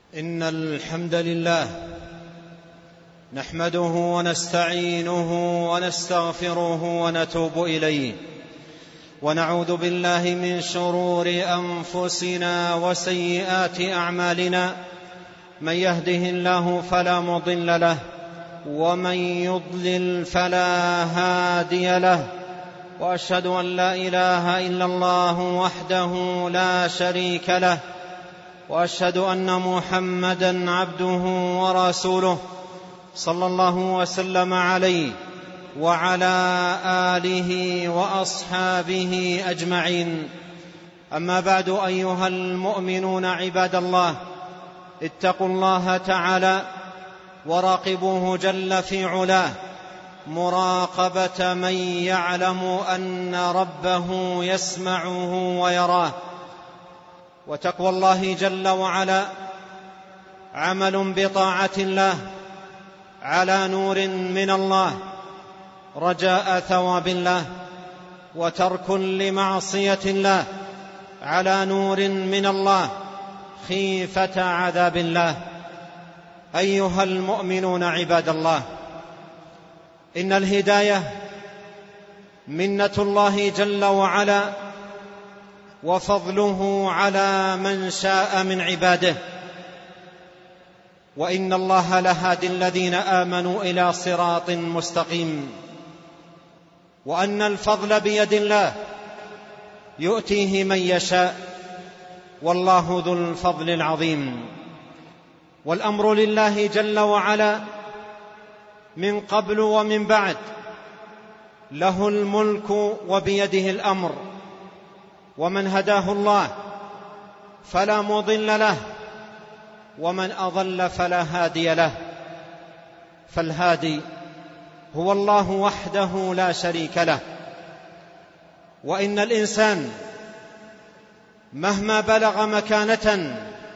إن الحمد لله نحمده ونستعينه ونستغفره ونتوب إليه، ونعوذ بالله من شرور أنفسنا وسيئات أعمالنا. من يهده الله فلا مضل له، ومن يضلل فلا هادي له، وأشهد أن لا إله إلا الله وحده لا شريك له، وأشهد أن محمدًا عبده ورسوله صلى الله وسلم عليه وعلى آله وأصحابه أجمعين. أما بعد، أيها المؤمنون عباد الله، اتقوا الله تعالى وراقبوه جل في علاه مراقبة من يعلم أن ربه يسمعه ويراه. وتقوى الله جل وعلا عمل بطاعة الله على نور من الله رجاء ثواب الله، وترك لمعصية الله على نور من الله خيفة عذاب الله. أيها المؤمنون عباد الله، إن الهداية منة الله جل وعلا وفضله على من شاء من عباده، وإن الله لهادي الذين آمنوا إلى صراط مستقيم، وأن الفضل بيد الله يؤتيه من يشاء، والله ذو الفضل العظيم. والأمر لله جل وعلا من قبل ومن بعد، له الملك وبيده الأمر، ومن هداه الله فلا مضل له، ومن أضل فلا هادي له. فالهادي هو الله وحده لا شريك له. وإن الإنسان مهما بلغ مكانة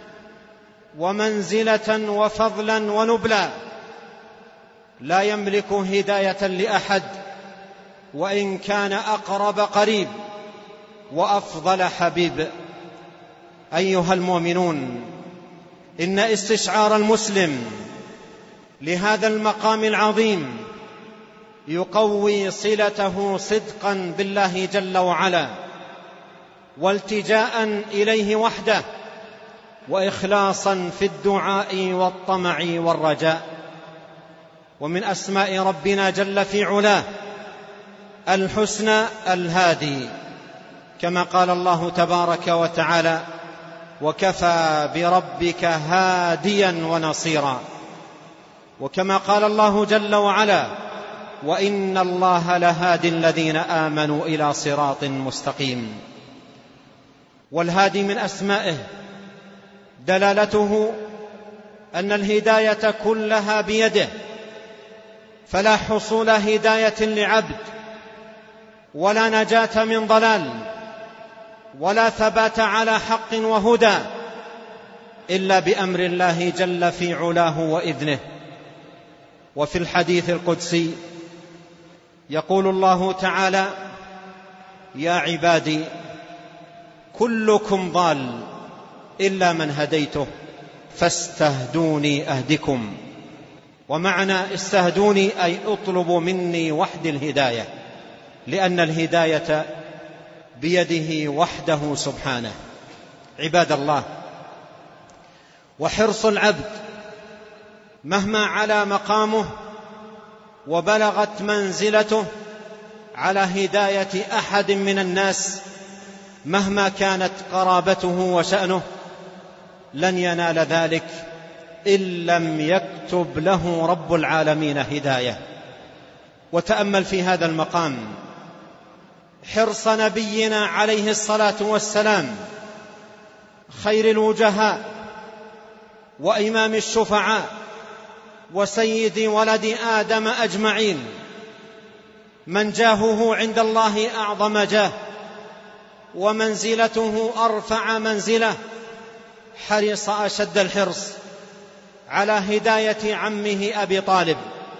ومنزلة وفضلا ونبلا لا يملك هداية لأحد، وإن كان أقرب قريب وأفضل حبيب. أيها المؤمنون، إن استشعار المسلم لهذا المقام العظيم يقوي صلته صدقا بالله جل وعلا، والتجاء إليه وحده، وإخلاصا في الدعاء والطمع والرجاء. ومن أسماء ربنا جل في علاه الحسنى الهادي، كما قال الله تبارك وتعالى: وكفى بربك هاديا ونصيرا. وكما قال الله جل وعلا: وإن الله لهادي الذين آمنوا إلى صراط مستقيم. والهادي من أسمائه دلالته أن الهداية كلها بيده، فلا حصول هداية لعبد، ولا نجاة من ضلال، ولا ثبات على حق وهدى إلا بأمر الله جل في علاه وإذنه. وفي الحديث القدسي يقول الله تعالى: يا عبادي كلكم ضال إلا من هديته فاستهدوني أهدكم. ومعنى استهدوني أي اطلبوا مني وحدي الهداية، لأن الهداية بيده وحده سبحانه. عباد الله، وحرص العبد مهما علا مقامه وبلغت منزلته على هداية أحد من الناس مهما كانت قرابته وشأنه لن ينال ذلك إن لم يكتب له رب العالمين هداية. وتأمل في هذا المقام حرص نبينا عليه الصلاة والسلام، خير الوجهاء وإمام الشفعاء وسيد ولد آدم أجمعين، من جاهه عند الله أعظم جاه ومنزلته أرفع منزلة، حرص أشد الحرص على هداية عمه أبي طالب،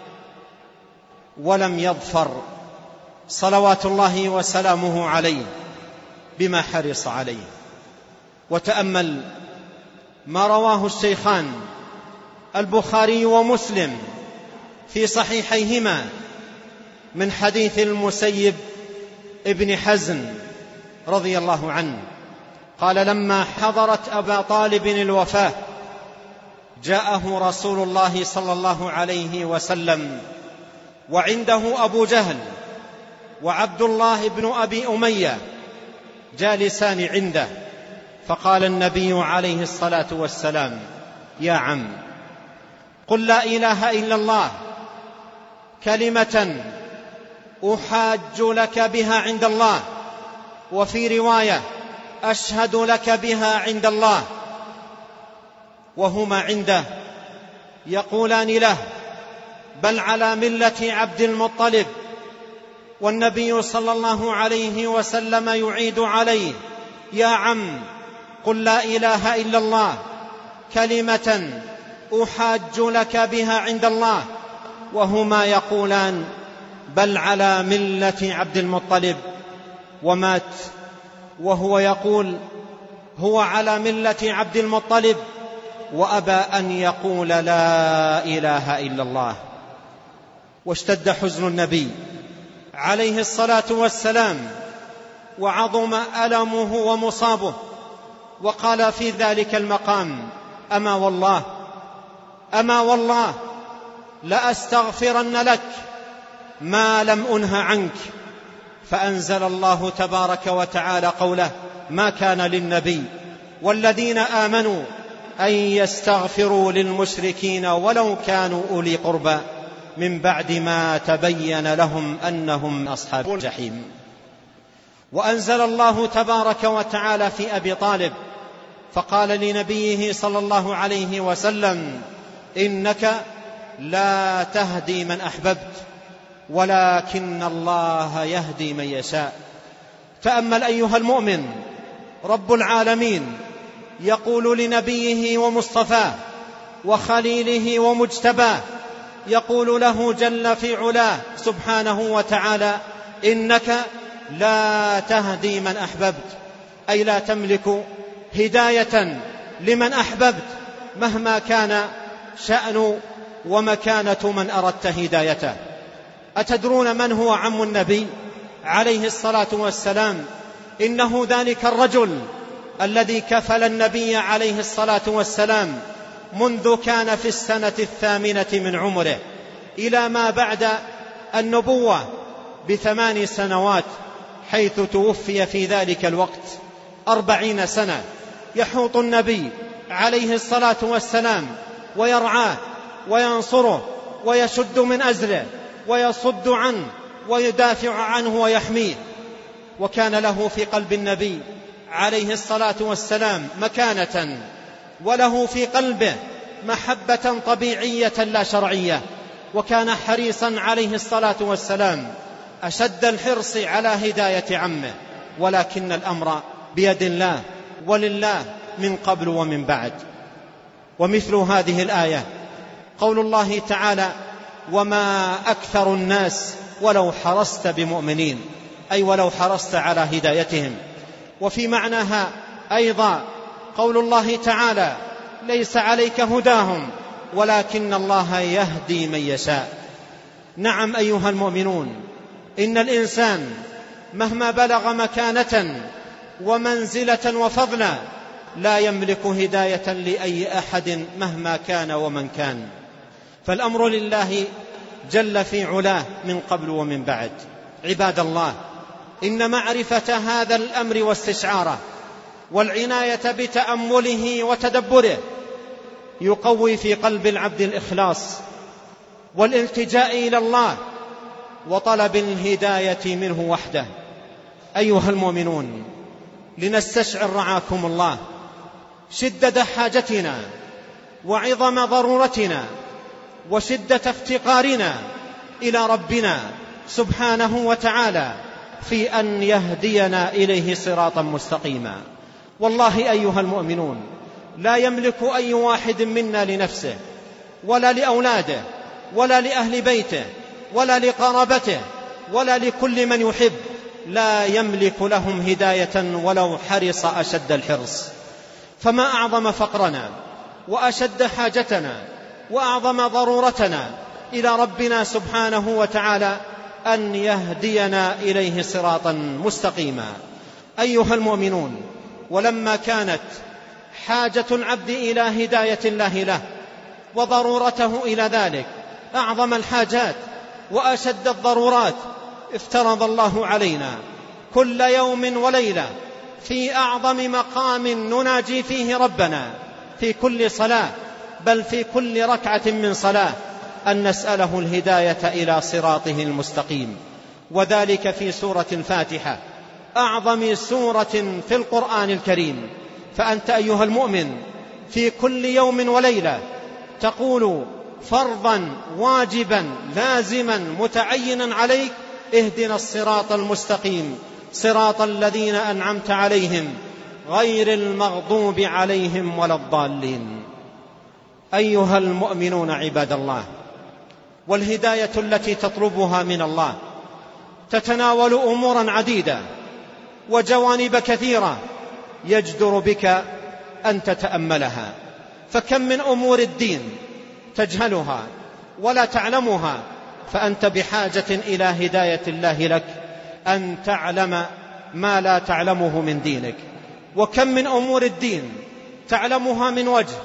ولم يظفر صلوات الله وسلامه عليه بما حرص عليه. وتأمل ما رواه الشيخان البخاري ومسلم في صحيحيهما من حديث المسيب ابن حزن رضي الله عنه قال: لما حضرت أبا طالب الوفاة جاءه رسول الله صلى الله عليه وسلم وعنده أبو جهل وعبد الله بن أبي أمية جالسان عنده، فقال النبي عليه الصلاة والسلام: يا عم، قل لا إله إلا الله كلمة أحاج لك بها عند الله، وفي رواية أشهد لك بها عند الله. وهما عنده يقولان له: بل على ملة عبد المطلب. والنبي صلى الله عليه وسلم يعيد عليه: يا عم، قل لا إله إلا الله كلمة أحاج لك بها عند الله. وهما يقولان: بل على ملة عبد المطلب. ومات وهو يقول: هو على ملة عبد المطلب، وأبى أن يقول لا إله إلا الله. واشتد حزن النبي عليه الصلاة والسلام، وعظم ألمه ومصابه، وقال في ذلك المقام: أما والله لأستغفرن لك ما لم أنه عنك. فأنزل الله تبارك وتعالى قوله: ما كان للنبي والذين آمنوا أن يستغفروا للمشركين ولو كانوا أولي قربى من بعد ما تبين لهم أنهم أصحاب الجحيم. وأنزل الله تبارك وتعالى في أبي طالب فقال لنبيه صلى الله عليه وسلم: إنك لا تهدي من أحببت ولكن الله يهدي من يشاء. تأمل أيها المؤمن، رب العالمين يقول لنبيه ومصطفاه وخليله ومجتباه، يقول له جل في علاه سبحانه وتعالى: إنك لا تهدي من أحببت، أي لا تملك هداية لمن أحببت مهما كان شأن ومكانة من أردت هدايته. أتدرون من هو عم النبي عليه الصلاة والسلام؟ إنه ذلك الرجل الذي كفل النبي عليه الصلاة والسلام منذ كان في السنة 8 من عمره إلى ما بعد النبوة ب8 سنوات، حيث توفي في ذلك الوقت 40 سنة يحوط النبي عليه الصلاة والسلام ويرعاه وينصره ويشد من أزره ويصد عنه ويدافع عنه ويحميه. وكان له في قلب النبي عليه الصلاة والسلام مكانة، وله في قلبه محبة طبيعية لا شرعية، وكان حريصا عليه الصلاة والسلام أشد الحرص على هداية عمه، ولكن الأمر بيد الله ولله من قبل ومن بعد. ومثل هذه الآية قول الله تعالى: وما أكثر الناس ولو حرصت بمؤمنين، أي ولو حرصت على هدايتهم. وفي معناها أيضا قول الله تعالى: ليس عليك هداهم ولكن الله يهدي من يشاء. نعم أيها المؤمنون، إن الإنسان مهما بلغ مكانة ومنزلة وفضلا لا يملك هداية لأي أحد مهما كان ومن كان، فالأمر لله جل في علاه من قبل ومن بعد. عباد الله، إن معرفة هذا الأمر واستشعاره والعناية بتأمله وتدبره يقوي في قلب العبد الإخلاص والالتجاء إلى الله وطلب الهداية منه وحده. أيها المؤمنون، لنستشعر رعاكم الله شدة حاجتنا وعظم ضرورتنا وشدة افتقارنا إلى ربنا سبحانه وتعالى في أن يهدينا إليه صراطا مستقيما. والله أيها المؤمنون، لا يملك أي واحد منا لنفسه ولا لأولاده ولا لأهل بيته ولا لقرابته ولا لكل من يحب، لا يملك لهم هداية ولو حرص أشد الحرص. فما أعظم فقرنا وأشد حاجتنا وأعظم ضرورتنا إلى ربنا سبحانه وتعالى أن يهدينا إليه صراطا مستقيما. أيها المؤمنون، ولما كانت حاجة العبد إلى هداية الله له وضرورته إلى ذلك أعظم الحاجات وأشد الضرورات، افترض الله علينا كل يوم وليلة في أعظم مقام نناجي فيه ربنا في كل صلاة، بل في كل ركعة من صلاة، أن نسأله الهداية إلى صراطه المستقيم، وذلك في سورة الفاتحة، أعظم سورة في القرآن الكريم. فأنت أيها المؤمن في كل يوم وليلة تقول فرضا واجبا لازما متعينا عليك: اهدنا الصراط المستقيم صراط الذين أنعمت عليهم غير المغضوب عليهم ولا الضالين. أيها المؤمنون عباد الله، والهداية التي تطلبها من الله تتناول أمورا عديدة وجوانب كثيرة يجدر بك أن تتأملها. فكم من أمور الدين تجهلها ولا تعلمها، فأنت بحاجة إلى هداية الله لك أن تعلم ما لا تعلمه من دينك. وكم من أمور الدين تعلمها من وجه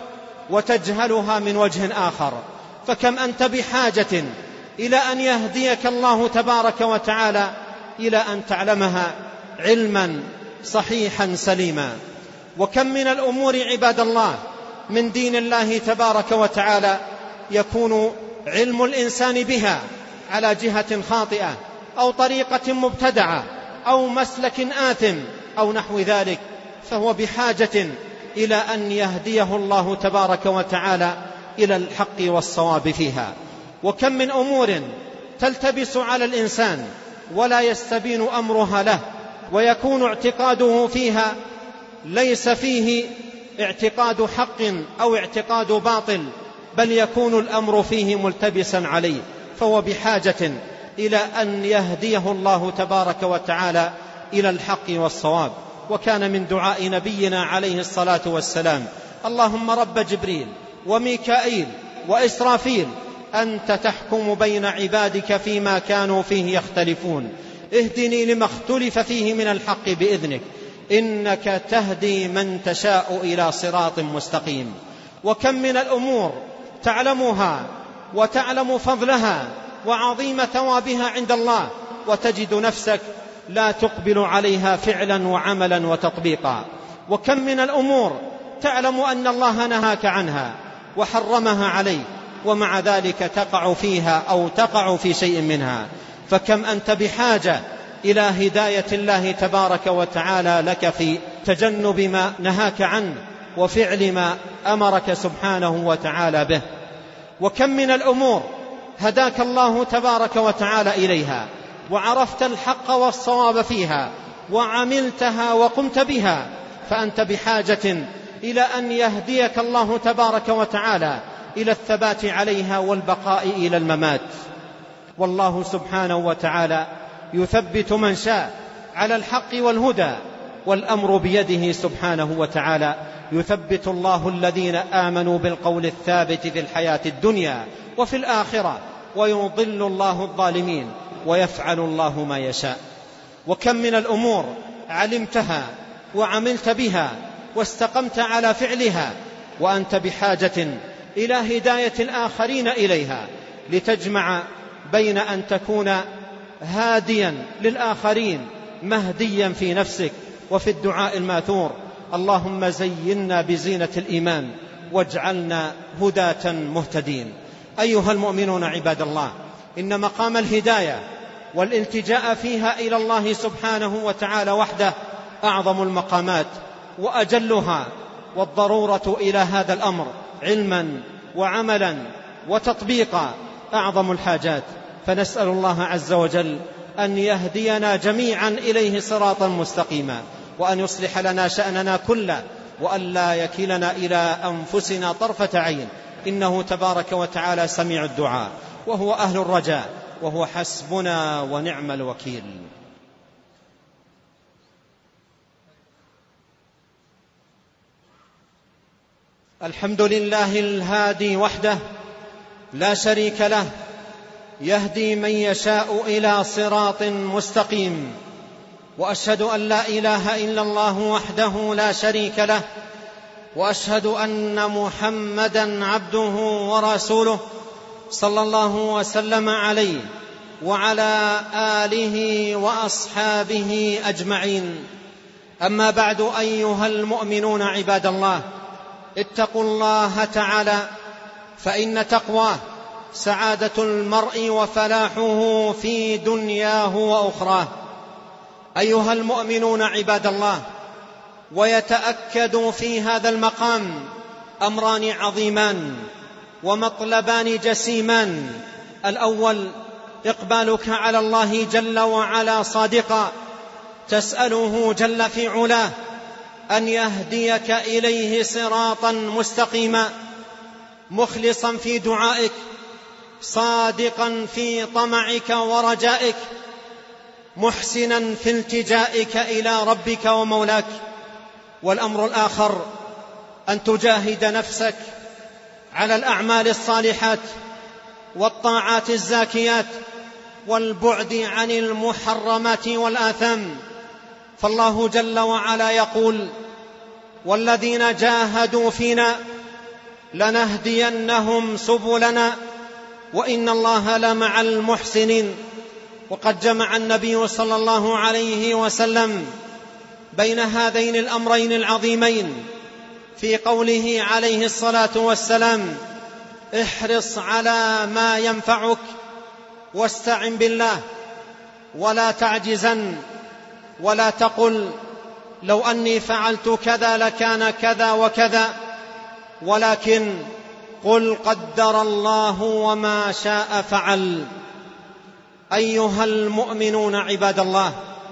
وتجهلها من وجه آخر، فكم أنت بحاجة إلى أن يهديك الله تبارك وتعالى إلى أن تعلمها علما صحيحا سليما. وكم من الأمور عباد الله من دين الله تبارك وتعالى يكون علم الإنسان بها على جهة خاطئة أو طريقة مبتدعة أو مسلك آثم أو نحو ذلك، فهو بحاجة إلى أن يهديه الله تبارك وتعالى إلى الحق والصواب فيها. وكم من أمور تلتبس على الإنسان ولا يستبين أمرها له، ويكون اعتقاده فيها ليس فيه اعتقاد حق أو اعتقاد باطل، بل يكون الأمر فيه ملتبسا عليه، فهو بحاجة إلى أن يهديه الله تبارك وتعالى إلى الحق والصواب. وكان من دعاء نبينا عليه الصلاة والسلام: اللهم رب جبريل وميكائيل وإسرافيل أنت تحكم بين عبادك فيما كانوا فيه يختلفون، اهدني لما اختلف فيه من الحق بإذنك، إنك تهدي من تشاء إلى صراط مستقيم. وكم من الأمور تعلمها وتعلم فضلها وعظيم ثوابها عند الله، وتجد نفسك لا تقبل عليها فعلا وعملا وتطبيقا. وكم من الأمور تعلم أن الله نهاك عنها وحرمها عليك، ومع ذلك تقع فيها أو تقع في شيء منها. فكم أنت بحاجة إلى هداية الله تبارك وتعالى لك في تجنب ما نهاك عنه وفعل ما أمرك سبحانه وتعالى به. وكم من الأمور هداك الله تبارك وتعالى إليها وعرفت الحق والصواب فيها وعملتها وقمت بها، فأنت بحاجة إلى أن يهديك الله تبارك وتعالى إلى الثبات عليها والبقاء إلى الممات. والله سبحانه وتعالى يثبت من شاء على الحق والهدى، والأمر بيده سبحانه وتعالى. يثبت الله الذين آمنوا بالقول الثابت في الحياة الدنيا وفي الآخرة، ويضل الله الظالمين، ويفعل الله ما يشاء. وكم من الأمور علمتها وعملت بها واستقمت على فعلها، وأنت بحاجة إلى هداية الآخرين إليها، لتجمع بين أن تكون هاديا للآخرين مهديا في نفسك. وفي الدعاء الماثور: اللهم زينا بزينة الإيمان واجعلنا هداة مهتدين. أيها المؤمنون عباد الله، إن مقام الهداية والالتجاء فيها إلى الله سبحانه وتعالى وحده أعظم المقامات وأجلها، والضرورة إلى هذا الأمر علما وعملا وتطبيقا أعظم الحاجات. فنسأل الله عز وجل أن يهدينا جميعا إليه صراطا مستقيما، وأن يصلح لنا شأننا كله، وأن لا يكلنا إلى أنفسنا طرفة عين، إنه تبارك وتعالى سميع الدعاء وهو أهل الرجاء، وهو حسبنا ونعم الوكيل. الحمد لله الهادي وحده لا شريك له، يهدي من يشاء إلى صراط مستقيم. وأشهد أن لا إله إلا الله وحده لا شريك له، وأشهد أن محمدا عبده ورسوله صلى الله وسلم عليه وعلى آله وأصحابه أجمعين. أما بعد، أيها المؤمنون عباد الله، اتقوا الله تعالى، فإن تقواه سعادة المرء وفلاحه في دنياه وأخراه. أيها المؤمنون عباد الله، ويتأكد في هذا المقام أمران عظيمان ومطلبان جسيمان. الأول إقبالك على الله جل وعلا صادقا، تسأله جل في علاه أن يهديك إليه صراطا مستقيما، مخلصا في دعائك، صادقا في طمعك ورجائك، محسنا في التجائك إلى ربك ومولاك. والأمر الآخر أن تجاهد نفسك على الأعمال الصالحات والطاعات الزاكيات والبعد عن المحرمات والآثام. فالله جل وعلا يقول: والذين جاهدوا فينا لنهدينهم سبلنا وإن الله لمع المحسنين. وقد جمع النبي صلى الله عليه وسلم بين هذين الأمرين العظيمين في قوله عليه الصلاة والسلام: احرص على ما ينفعك واستعن بالله ولا تعجزن، ولا تقل لو أني فعلت كذا لكان كذا وكذا، ولكن قل قدر الله وما شاء فعل. أيها المؤمنون عباد الله،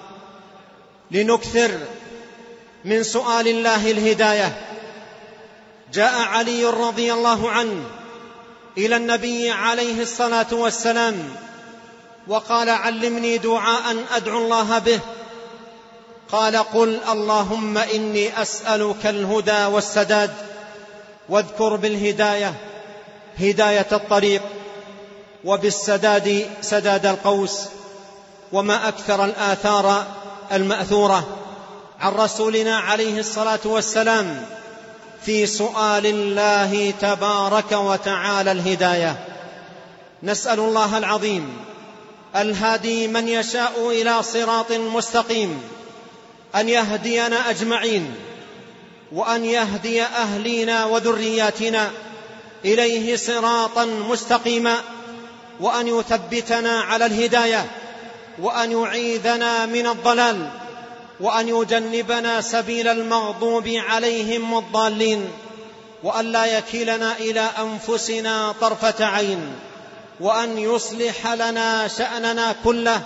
لنكثر من سؤال الله الهداية. جاء علي رضي الله عنه إلى النبي عليه الصلاة والسلام وقال: علمني دعاء أدعو الله به. قال: قل اللهم إني أسألك الهدى والسداد. واذكر بالهداية هداية الطريق، وبالسداد سداد القوس. وما أكثر الآثار المأثورة عن رسولنا عليه الصلاة والسلام في سؤال الله تبارك وتعالى الهداية. نسأل الله العظيم الهادي من يشاء إلى صراط مستقيم أن يهدينا أجمعين، وأن يهدي أهلينا وذرياتنا إليه صراطا مستقيما، وأن يثبتنا على الهداية، وأن يعيذنا من الضلال، وأن يجنبنا سبيل المغضوب عليهم والضالين، وأن لا يكلنا إلى أنفسنا طرفة عين، وأن يصلح لنا شأننا كله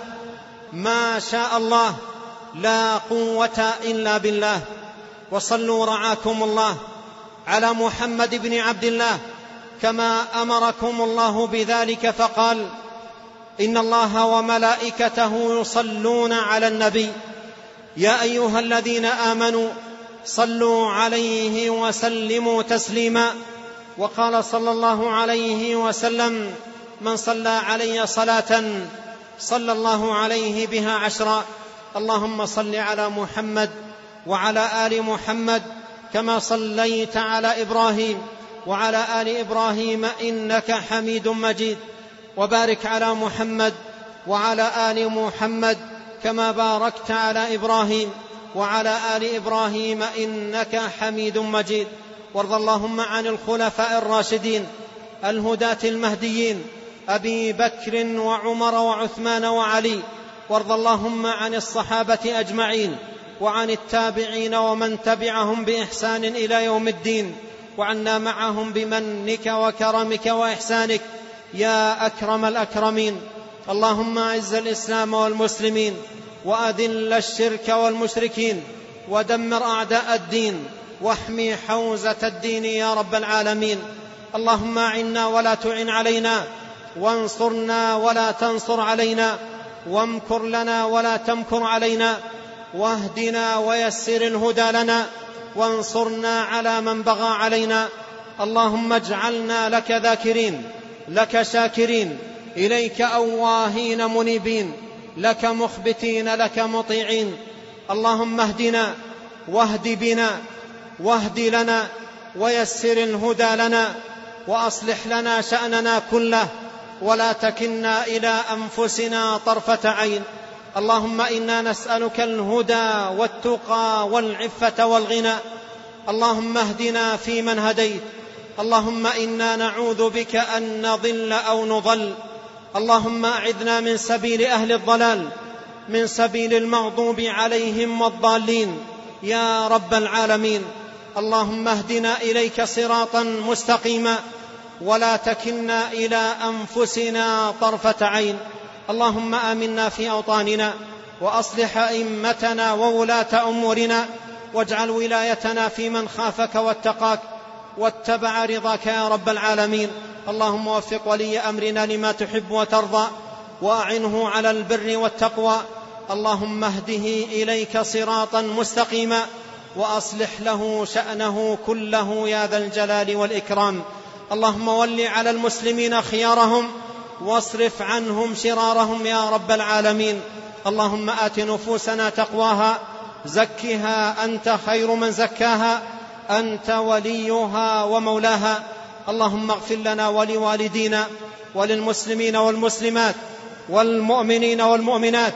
ما شاء الله، لا قوة إلا بالله. وصلوا رعاكم الله على محمد بن عبد الله كما أمركم الله بذلك، فقال: إن الله وملائكته يصلون على النبي يا أيها الذين آمنوا صلوا عليه وسلموا تسليما. وقال صلى الله عليه وسلم: من صلى علي صلاة صلى الله عليه بها 10. اللهم صل على محمد وعلى آل محمد كما صليت على إبراهيم وعلى آل إبراهيم إنك حميد مجيد. وبارك على محمد وعلى آل محمد كما باركت على إبراهيم وعلى آل إبراهيم إنك حميد مجيد. وارض اللهم عن الخلفاء الراشدين الهداة المهديين أبي بكر وعمر وعثمان وعلي. وارض اللهم عن الصحابة أجمعين وعن التابعين ومن تبعهم بإحسان إلى يوم الدين، وعنا معهم بمنك وكرمك وإحسانك يا أكرم الأكرمين. اللهم أعز الإسلام والمسلمين، وأذل الشرك والمشركين، ودمر أعداء الدين، واحمي حوزة الدين يا رب العالمين. اللهم أعنا ولا تعن علينا، وانصرنا ولا تنصر علينا، وامكر لنا ولا تمكر علينا، واهدنا ويسر الهدى لنا، وانصرنا على من بغى علينا، اللهم اجعلنا لك ذاكرين، لك شاكرين، إليك أواهين منيبين، لك مخبتين، لك مطيعين. اللهم اهدنا واهد بنا واهد لنا ويسر الهدى لنا وأصلح لنا شأننا كله ولا تكلنا إلى أنفسنا طرفة عين. اللهم إنا نسألك الهدى والتقى والعفة والغنى. اللهم اهدنا فيمن هديت. اللهم إنا نعوذ بك أن نضل أو نضل. اللهم أعذنا من سبيل أهل الضلال، من سبيل المغضوب عليهم والضالين يا رب العالمين. اللهم اهدنا إليك صراطا مستقيما ولا تكلنا إلى أنفسنا طرفة عين. اللهم آمنا في أوطاننا وأصلح أئمتنا وولاة أمورنا، واجعل ولايتنا في من خافك واتقاك واتبع رضاك يا رب العالمين. اللهم وفق ولي أمرنا لما تحب وترضى وأعنه على البر والتقوى. اللهم اهده إليك صراطا مستقيما وأصلح له شأنه كله يا ذا الجلال والإكرام. اللهم ول على المسلمين خيارهم واصرف عنهم شرارهم يا رب العالمين. اللهم آت نفوسنا تقواها، زكها أنت خير من زكاها، أنت وليها ومولاها. اللهم اغفر لنا ولوالدينا وللمسلمين والمسلمات والمؤمنين والمؤمنات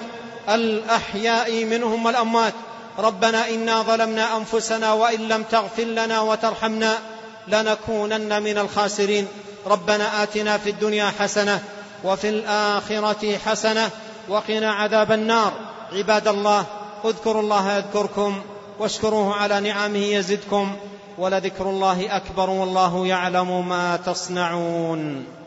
الأحياء منهم والأموات. ربنا إنا ظلمنا أنفسنا وإن لم تغفر لنا وترحمنا لنكونن من الخاسرين. ربنا آتنا في الدنيا حسنة وفي الآخرة حسنة وقنا عذاب النار. عباد الله، اذكروا الله يذكركم واشكروه على نعمه يزدكم، ولذكر الله أكبر والله يعلم ما تصنعون.